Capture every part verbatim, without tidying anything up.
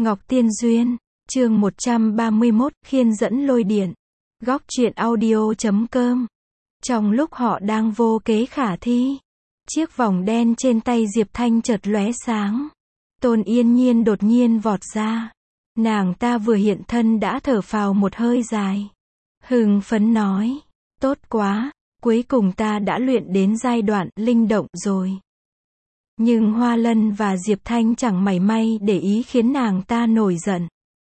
Ngọc Tiên Duyên, chương một trăm ba mươi mốt, khiên dẫn lôi điện. Góc truyện audio chấm com. Trong lúc họ đang vô kế khả thi, chiếc vòng đen trên tay Diệp Thanh chợt lóe sáng. Tôn Yên Nhiên đột nhiên vọt ra. Nàng ta vừa hiện thân đã thở phào một hơi dài. Hưng phấn nói, tốt quá, cuối cùng ta đã luyện đến giai đoạn linh động rồi. Nhưng Hoa Lân và Diệp Thanh chẳng mảy may để ý khiến nàng ta nổi giận.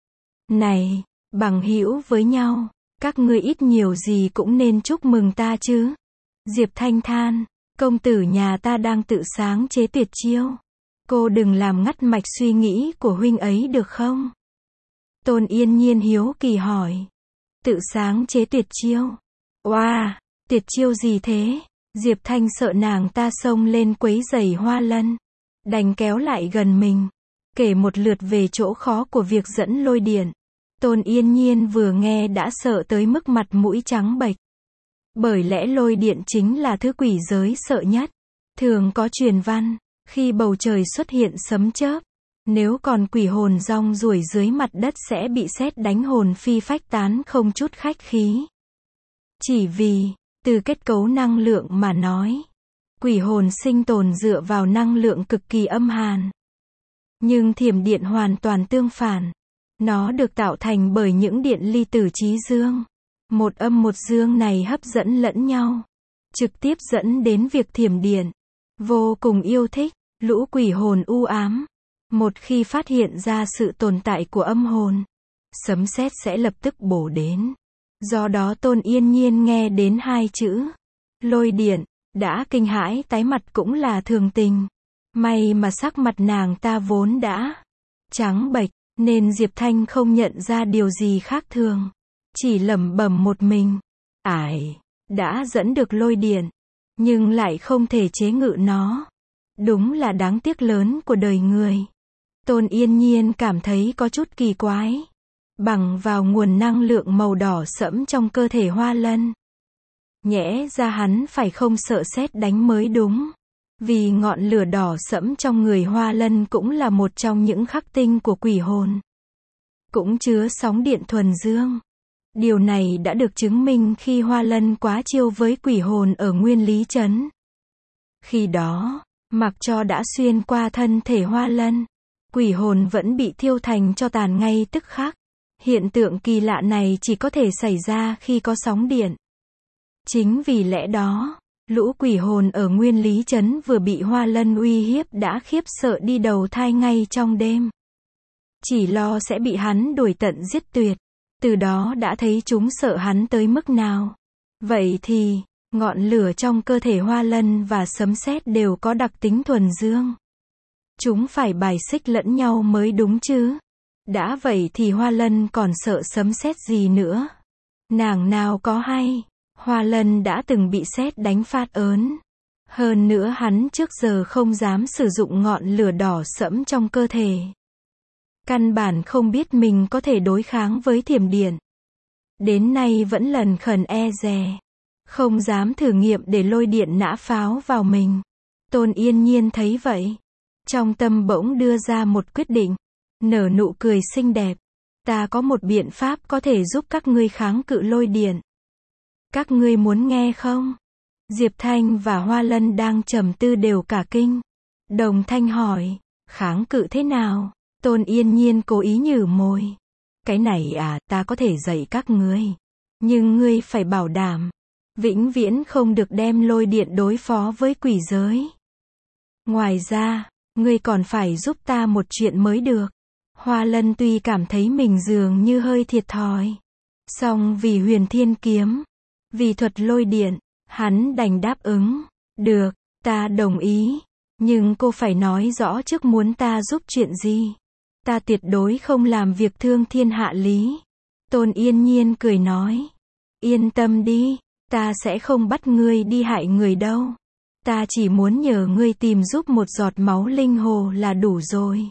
Này, bằng hữu với nhau, các ngươi ít nhiều gì cũng nên chúc mừng ta chứ. Diệp Thanh than, công tử nhà ta đang tự sáng chế tuyệt chiêu. Cô đừng làm ngắt mạch suy nghĩ của huynh ấy được không? Tôn Yên Nhiên hiếu kỳ hỏi. Tự sáng chế tuyệt chiêu? Oa, wow, tuyệt chiêu gì thế? Diệp Thanh sợ nàng ta xông lên quấy rầy Hoa Lân, đành kéo lại gần mình, kể một lượt về chỗ khó của việc dẫn lôi điện. Tôn Yên Nhiên vừa nghe đã sợ tới mức mặt mũi trắng bệch. Bởi lẽ lôi điện chính là thứ quỷ giới sợ nhất. Thường có truyền văn, khi bầu trời xuất hiện sấm chớp, nếu còn quỷ hồn rong ruổi dưới mặt đất sẽ bị sét đánh hồn phi phách tán không chút khách khí. Chỉ vì, từ kết cấu năng lượng mà nói, quỷ hồn sinh tồn dựa vào năng lượng cực kỳ âm hàn. Nhưng thiểm điện hoàn toàn tương phản. Nó được tạo thành bởi những điện ly tử trí dương. Một âm một dương này hấp dẫn lẫn nhau, trực tiếp dẫn đến việc thiểm điện. Vô cùng yêu thích, lũ quỷ hồn u ám. Một khi phát hiện ra sự tồn tại của âm hồn, sấm sét sẽ lập tức bổ đến. Do đó Tôn Yên Nhiên nghe đến hai chữ lôi điện, đã kinh hãi tái mặt cũng là thường tình. May mà sắc mặt nàng ta vốn đã trắng bệch, nên Diệp Thanh không nhận ra điều gì khác thường. Chỉ lẩm bẩm một mình. Ải, đã dẫn được lôi điện, nhưng lại không thể chế ngự nó. Đúng là đáng tiếc lớn của đời người. Tôn Yên Nhiên cảm thấy có chút kỳ quái. Bằng vào nguồn năng lượng màu đỏ sẫm trong cơ thể Hoa Lân. Nhẽ ra hắn phải không sợ sét đánh mới đúng. Vì ngọn lửa đỏ sẫm trong người Hoa Lân cũng là một trong những khắc tinh của quỷ hồn. Cũng chứa sóng điện thuần dương. Điều này đã được chứng minh khi Hoa Lân quá chiêu với quỷ hồn ở Nguyên Lý Trấn. Khi đó, mặc cho đã xuyên qua thân thể Hoa Lân, quỷ hồn vẫn bị thiêu thành tro tàn ngay tức khắc. Hiện tượng kỳ lạ này chỉ có thể xảy ra khi có sóng điện. Chính vì lẽ đó, lũ quỷ hồn ở Nguyên Lý Trấn vừa bị Hoa Lân uy hiếp đã khiếp sợ đi đầu thai ngay trong đêm. Chỉ lo sẽ bị hắn đuổi tận giết tuyệt. Từ đó đã thấy chúng sợ hắn tới mức nào. Vậy thì, ngọn lửa trong cơ thể Hoa Lân và sấm sét đều có đặc tính thuần dương. Chúng phải bài xích lẫn nhau mới đúng chứ. Đã vậy thì Hoa Lân còn sợ sấm sét gì nữa. Nàng nào có hay, Hoa Lân đã từng bị sét đánh phát ớn. Hơn nữa hắn trước giờ không dám sử dụng ngọn lửa đỏ sẫm trong cơ thể. Căn bản không biết mình có thể đối kháng với thiểm điện. Đến nay vẫn lần khẩn e dè. Không dám thử nghiệm để lôi điện nã pháo vào mình. Tôn Yên Nhiên thấy vậy. Trong tâm bỗng đưa ra một quyết định. Nở nụ cười xinh đẹp. Ta có một biện pháp có thể giúp các ngươi kháng cự lôi điện. Các ngươi muốn nghe không? Diệp Thanh và Hoa Lân đang trầm tư đều cả kinh. Đồng thanh hỏi, kháng cự thế nào? Tôn Yên Nhiên cố ý nhử môi. Cái này à, ta có thể dạy các ngươi. Nhưng ngươi phải bảo đảm, vĩnh viễn không được đem lôi điện đối phó với quỷ giới. Ngoài ra, ngươi còn phải giúp ta một chuyện mới được. Hoa Lân tuy cảm thấy mình dường như hơi thiệt thòi. Song vì Huyền Thiên Kiếm, vì thuật lôi điện, hắn đành đáp ứng. Được, ta đồng ý. Nhưng cô phải nói rõ trước muốn ta giúp chuyện gì. Ta tuyệt đối không làm việc thương thiên hạ lý. Tôn Yên Nhiên cười nói. Yên tâm đi, ta sẽ không bắt ngươi đi hại người đâu. Ta chỉ muốn nhờ ngươi tìm giúp một giọt máu linh hồ là đủ rồi.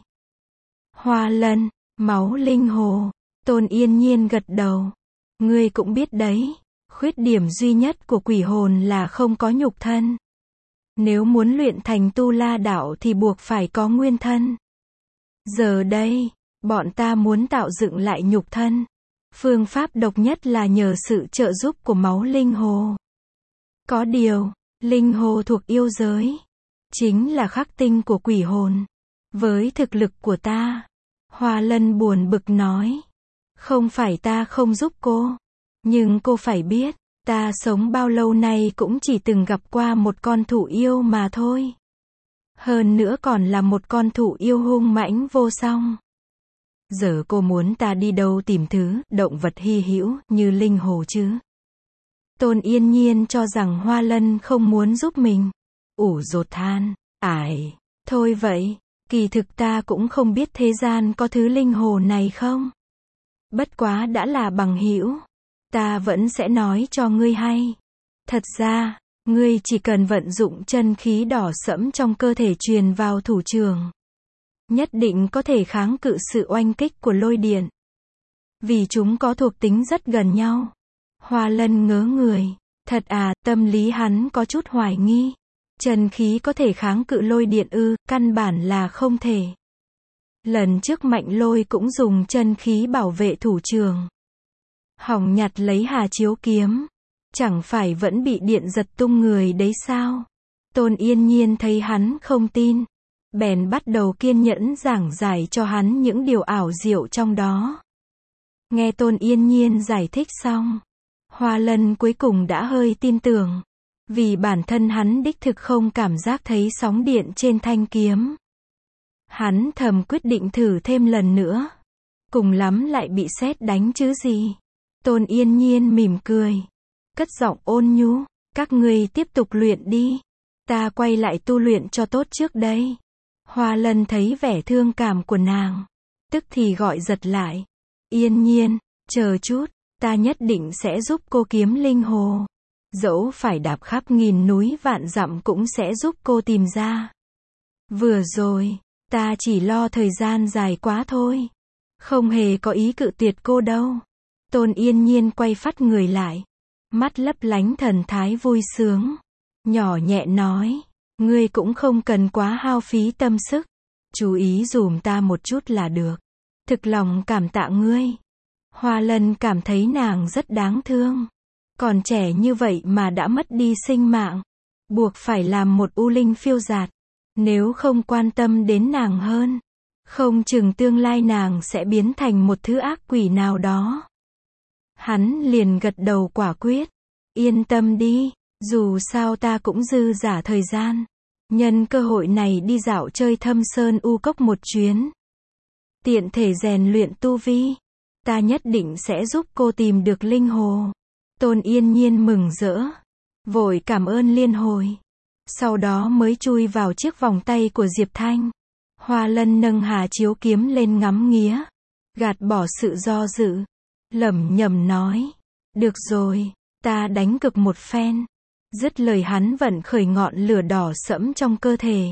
Hoa Lân, máu linh hồ. Tôn Yên Nhiên gật đầu. Ngươi cũng biết đấy, khuyết điểm duy nhất của quỷ hồn là không có nhục thân. Nếu muốn luyện thành tu la đạo thì buộc phải có nguyên thân. Giờ đây, Bọn ta muốn tạo dựng lại nhục thân. Phương pháp độc nhất là nhờ sự trợ giúp của máu linh hồ. Có điều, linh hồ thuộc yêu giới, chính là khắc tinh của quỷ hồn. Với thực lực của ta, Hoa Lân buồn bực nói, không phải ta không giúp cô, nhưng cô phải biết, ta sống bao lâu nay cũng chỉ từng gặp qua một con thụ yêu mà thôi. Hơn nữa còn là một con thụ yêu hung mãnh vô song. Giờ cô muốn ta đi đâu tìm thứ động vật hy hữu như linh hồ chứ? Tôn Yên Nhiên cho rằng Hoa Lân không muốn giúp mình. Ủ rột than, ải, thôi vậy, kỳ thực ta cũng không biết thế gian có thứ linh hồ này không. Bất quá đã là bằng hữu, ta vẫn sẽ nói cho ngươi hay. Thật ra, ngươi chỉ cần vận dụng chân khí đỏ sẫm trong cơ thể truyền vào thủ trường, nhất định có thể kháng cự sự oanh kích của lôi điện. Vì chúng có thuộc tính rất gần nhau. Hoa Lân ngớ người. Thật à, tâm lý hắn có chút hoài nghi. Chân khí có thể kháng cự lôi điện ư, căn bản là không thể. Lần trước Mạnh Lôi cũng dùng chân khí bảo vệ thủ trường. Hỏng nhặt lấy Hà Chiếu kiếm. Chẳng phải vẫn bị điện giật tung người đấy sao? Tôn Yên Nhiên thấy hắn không tin, bèn bắt đầu kiên nhẫn giảng giải cho hắn những điều ảo diệu trong đó. Nghe Tôn Yên Nhiên giải thích xong, Hoa Lân cuối cùng đã hơi tin tưởng, vì bản thân hắn đích thực không cảm giác thấy sóng điện trên thanh kiếm. Hắn thầm quyết định thử thêm lần nữa, cùng lắm lại bị sét đánh chứ gì. Tôn Yên Nhiên mỉm cười, cất giọng ôn nhu, các ngươi tiếp tục luyện đi, ta quay lại tu luyện cho tốt trước đây. Hoa Lân thấy vẻ thương cảm của nàng, tức thì gọi giật lại. Yên Nhiên, chờ chút, ta nhất định sẽ giúp cô kiếm linh hồ. Dẫu phải đạp khắp nghìn núi vạn dặm cũng sẽ giúp cô tìm ra. Vừa rồi, ta chỉ lo thời gian dài quá thôi. Không hề có ý cự tuyệt cô đâu. Tôn Yên Nhiên quay phắt người lại, mắt lấp lánh thần thái vui sướng, nhỏ nhẹ nói, ngươi cũng không cần quá hao phí tâm sức, chú ý dùm ta một chút là được. Thực lòng cảm tạ ngươi. Hoa Lân cảm thấy nàng rất đáng thương, còn trẻ như vậy mà đã mất đi sinh mạng, buộc phải làm một u linh phiêu dạt. Nếu không quan tâm đến nàng hơn, không chừng tương lai nàng sẽ biến thành một thứ ác quỷ nào đó. Hắn liền gật đầu quả quyết, yên tâm đi, dù sao ta cũng dư giả thời gian, nhân cơ hội này đi dạo chơi Thâm Sơn U Cốc một chuyến, tiện thể rèn luyện tu vi, ta nhất định sẽ giúp cô tìm được linh hồ. Tôn Yên Nhiên mừng rỡ, vội cảm ơn liên hồi, sau đó mới chui vào chiếc vòng tay của Diệp Thanh. Hoa Lân nâng Hà Chiếu kiếm lên ngắm nghía, gạt bỏ sự do dự, lẩm nhẩm nói, được rồi, ta đánh cực một phen. Dứt lời hắn vận khởi ngọn lửa đỏ sẫm trong cơ thể,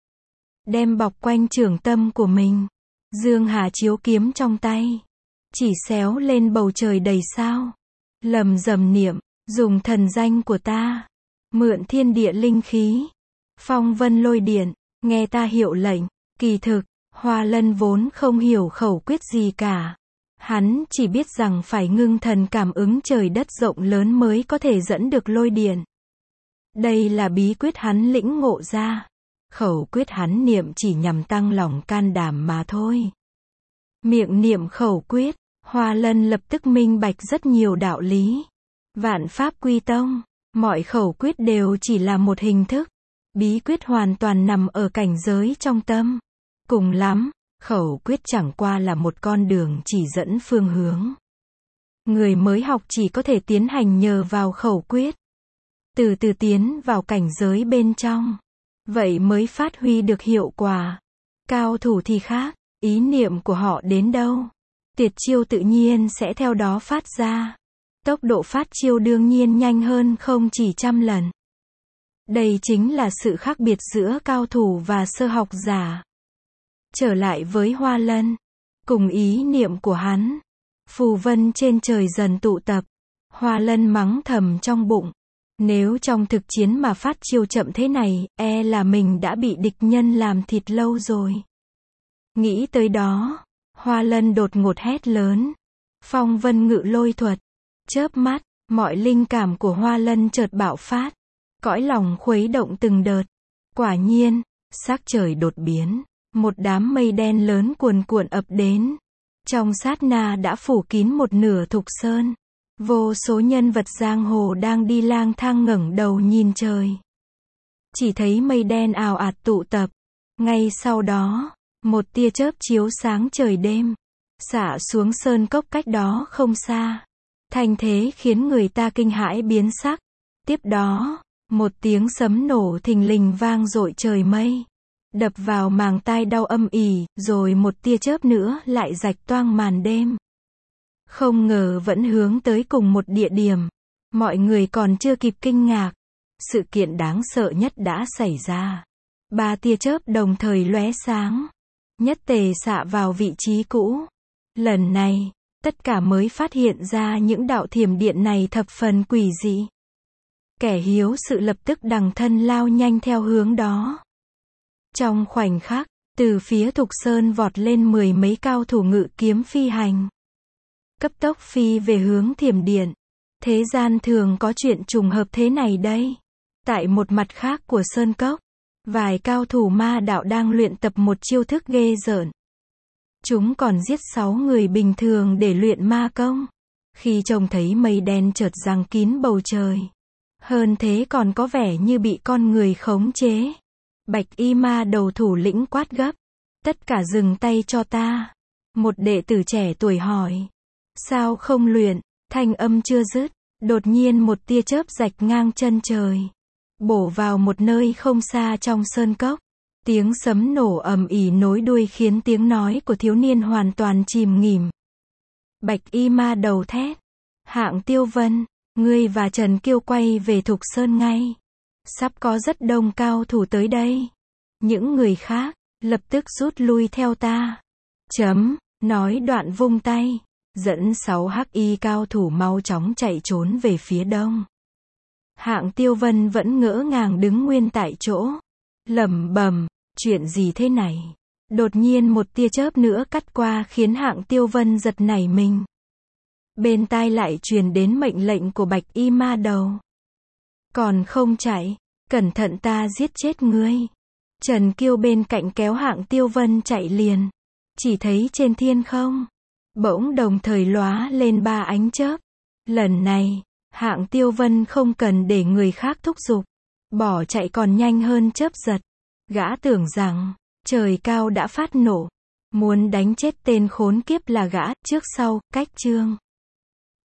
đem bọc quanh trường tâm của mình, dương Hà Chiếu kiếm trong tay, chỉ xéo lên bầu trời đầy sao, lầm rầm niệm, dùng thần danh của ta, mượn thiên địa linh khí, phong vân lôi điện, nghe ta hiệu lệnh. Kỳ thực, Hoa Lân vốn không hiểu khẩu quyết gì cả. Hắn chỉ biết rằng phải ngưng thần cảm ứng trời đất rộng lớn mới có thể dẫn được lôi điện. Đây là bí quyết hắn lĩnh ngộ ra. Khẩu quyết hắn niệm chỉ nhằm tăng lòng can đảm mà thôi. Miệng niệm khẩu quyết, Hoa Lân lập tức minh bạch rất nhiều đạo lý. Vạn pháp quy tông, mọi khẩu quyết đều chỉ là một hình thức. Bí quyết hoàn toàn nằm ở cảnh giới trong tâm. Cùng lắm, khẩu quyết chẳng qua là một con đường chỉ dẫn phương hướng. Người mới học chỉ có thể tiến hành nhờ vào khẩu quyết, từ từ tiến vào cảnh giới bên trong, vậy mới phát huy được hiệu quả. Cao thủ thì khác, ý niệm của họ đến đâu, tuyệt chiêu tự nhiên sẽ theo đó phát ra. Tốc độ phát chiêu đương nhiên nhanh hơn không chỉ trăm lần. Đây chính là sự khác biệt giữa cao thủ và sơ học giả. Trở lại với Hoa Lân, cùng ý niệm của hắn, phù vân trên trời dần tụ tập. Hoa Lân mắng thầm trong bụng, nếu trong thực chiến mà phát chiêu chậm thế này, e là mình đã bị địch nhân làm thịt lâu rồi. Nghĩ tới đó, Hoa Lân đột ngột hét lớn. Phong vân ngự lôi thuật. Chớp mắt, mọi linh cảm của Hoa Lân chợt bạo phát. Cõi lòng khuấy động từng đợt. Quả nhiên, sắc trời đột biến. Một đám mây đen lớn cuồn cuộn ập đến. Trong sát na đã phủ kín một nửa Thục Sơn. Vô số nhân vật giang hồ đang đi lang thang ngẩng đầu nhìn trời. Chỉ thấy mây đen ào ạt tụ tập. Ngay sau đó, một tia chớp chiếu sáng trời đêm, xả xuống sơn cốc cách đó không xa. Thành thế khiến người ta kinh hãi biến sắc. Tiếp đó, một tiếng sấm nổ thình lình vang dội trời mây, đập vào màng tai đau âm ỉ, rồi một tia chớp nữa lại rạch toang màn đêm. Không ngờ vẫn hướng tới cùng một địa điểm. Mọi người còn chưa kịp kinh ngạc, sự kiện đáng sợ nhất đã xảy ra. Ba tia chớp đồng thời lóe sáng, nhất tề xạ vào vị trí cũ. Lần này, tất cả mới phát hiện ra những đạo thiểm điện này thập phần quỷ dị. Kẻ hiếu sự lập tức đằng thân lao nhanh theo hướng đó. Trong khoảnh khắc, từ phía Thục Sơn vọt lên mười mấy cao thủ ngự kiếm phi hành. Cấp tốc phi về hướng thiểm điện. Thế gian thường có chuyện trùng hợp thế này đây. Tại một mặt khác của sơn cốc, vài cao thủ ma đạo đang luyện tập một chiêu thức ghê rợn. Chúng còn giết sáu người bình thường để luyện ma công. Khi trông thấy mây đen chợt giăng kín bầu trời, hơn thế còn có vẻ như bị con người khống chế. Bạch y ma đầu thủ lĩnh quát gấp. Tất cả dừng tay cho ta. Một đệ tử trẻ tuổi hỏi. Sao không luyện? Thanh âm chưa dứt, đột nhiên một tia chớp rạch ngang chân trời, bổ vào một nơi không xa trong sơn cốc. Tiếng sấm nổ ầm ĩ nối đuôi khiến tiếng nói của thiếu niên hoàn toàn chìm nghỉm. Bạch y ma đầu thét. Hạng Tiêu Vân, ngươi và Trần Kiêu quay về Thục Sơn ngay. Sắp có rất đông cao thủ tới đây. Những người khác, lập tức rút lui theo ta. Chấm, nói đoạn vung tay, dẫn sáu hắc y cao thủ mau chóng chạy trốn về phía đông. Hạng Tiêu Vân vẫn ngỡ ngàng đứng nguyên tại chỗ, lẩm bẩm, chuyện gì thế này? Đột nhiên một tia chớp nữa cắt qua khiến Hạng Tiêu Vân giật nảy mình. Bên tai lại truyền đến mệnh lệnh của Bạch y ma đầu. Còn không chạy, cẩn thận ta giết chết ngươi. Trần Kiêu bên cạnh kéo Hạng Tiêu Vân chạy liền. Chỉ thấy trên thiên không, bỗng đồng thời lóa lên ba ánh chớp. Lần này, Hạng Tiêu Vân không cần để người khác thúc giục, bỏ chạy còn nhanh hơn chớp giật. Gã tưởng rằng, trời cao đã phát nổ, muốn đánh chết tên khốn kiếp là gã, trước sau, cách chương.